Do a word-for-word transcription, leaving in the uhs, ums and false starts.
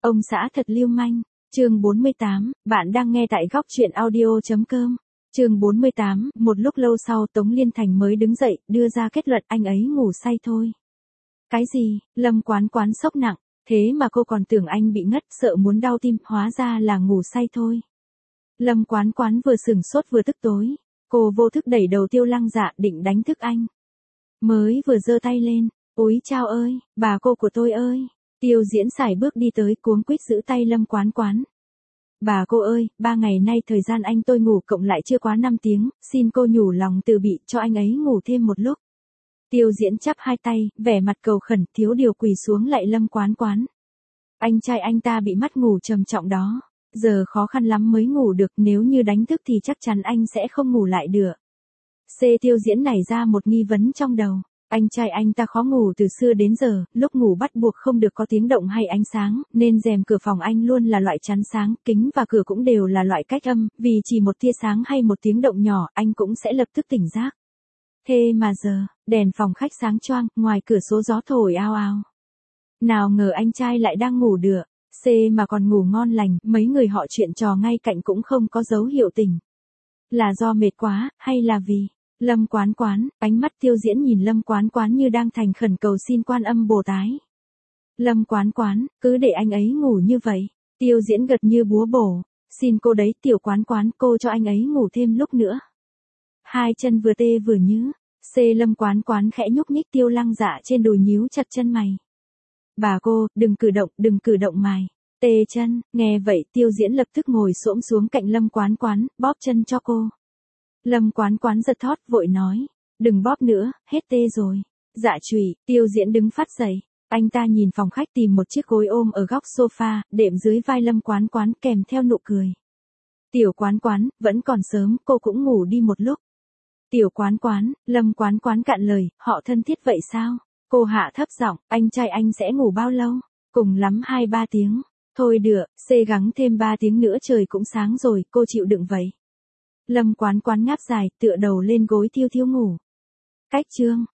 Ông xã thật lưu manh. Chương bốn mươi tám, bạn đang nghe tại góc truyện audio.com. Chương bốn mươi tám, một lúc lâu sau Tống Liên Thành mới đứng dậy, đưa ra kết luận anh ấy ngủ say thôi. Cái gì? Lâm Quán Quán sốc nặng, thế mà cô còn tưởng anh bị ngất, sợ muốn đau tim, hóa ra là ngủ say thôi. Lâm Quán Quán vừa sửng sốt vừa tức tối, cô vô thức đẩy đầu Tiêu Lăng Dạ định đánh thức anh. Mới vừa giơ tay lên, úi chao ơi, bà cô của tôi ơi. Tiêu Diễn sải bước đi tới cuống quýt giữ tay Lâm Quán Quán. Bà cô ơi, ba ngày nay thời gian anh tôi ngủ cộng lại chưa quá năm tiếng, xin cô nhủ lòng từ bi cho anh ấy ngủ thêm một lúc. Tiêu Diễn chắp hai tay, vẻ mặt cầu khẩn, thiếu điều quỳ xuống lạy Lâm Quán Quán. Anh trai anh ta bị mất ngủ trầm trọng đó, giờ khó khăn lắm mới ngủ được, nếu như đánh thức thì chắc chắn anh sẽ không ngủ lại được. C. Tiêu Diễn nảy ra một nghi vấn trong đầu. Anh trai anh ta khó ngủ từ xưa đến giờ, lúc ngủ bắt buộc không được có tiếng động hay ánh sáng, nên rèm cửa phòng anh luôn là loại chắn sáng, kính và cửa cũng đều là loại cách âm, vì chỉ một tia sáng hay một tiếng động nhỏ, anh cũng sẽ lập tức tỉnh giấc. Thế mà giờ, đèn phòng khách sáng choang, ngoài cửa sổ gió thổi ao ao. Nào ngờ anh trai lại đang ngủ được, C mà còn ngủ ngon lành, mấy người họ chuyện trò ngay cạnh cũng không có dấu hiệu tỉnh. Là do mệt quá, hay là vì... Lâm Quán Quán, ánh mắt Tiêu Diễn nhìn Lâm Quán Quán như đang thành khẩn cầu xin Quan Âm Bồ Tát. Lâm Quán Quán, cứ để anh ấy ngủ như vậy. Tiêu Diễn gật như búa bổ, xin cô đấy Tiểu Quán Quán, cô cho anh ấy ngủ thêm lúc nữa. Hai chân vừa tê vừa nhứ, C. Lâm Quán Quán khẽ nhúc nhích Tiêu Lăng Dạ trên đùi nhíu chặt chân mày. Bà cô, đừng cử động, đừng cử động mày. Tê chân, nghe vậy Tiêu Diễn lập tức ngồi xổm xuống cạnh Lâm Quán Quán, bóp chân cho cô. Lâm Quán Quán giật thót vội nói, đừng bóp nữa, hết tê rồi. Dạ chùy, Tiêu Diễn đứng phát dậy, anh ta nhìn phòng khách tìm một chiếc gối ôm ở góc sofa, đệm dưới vai Lâm Quán Quán kèm theo nụ cười. Tiểu Quán Quán, vẫn còn sớm, cô cũng ngủ đi một lúc. Tiểu Quán Quán, Lâm Quán Quán cạn lời, họ thân thiết vậy sao? Cô hạ thấp giọng, anh trai anh sẽ ngủ bao lâu? Cùng lắm hai ba tiếng. Thôi được, C gắng thêm ba tiếng nữa trời cũng sáng rồi, cô chịu đựng vậy. Lâm Quán Quán ngáp dài, tựa đầu lên gối thiêu thiêu ngủ. Cách chương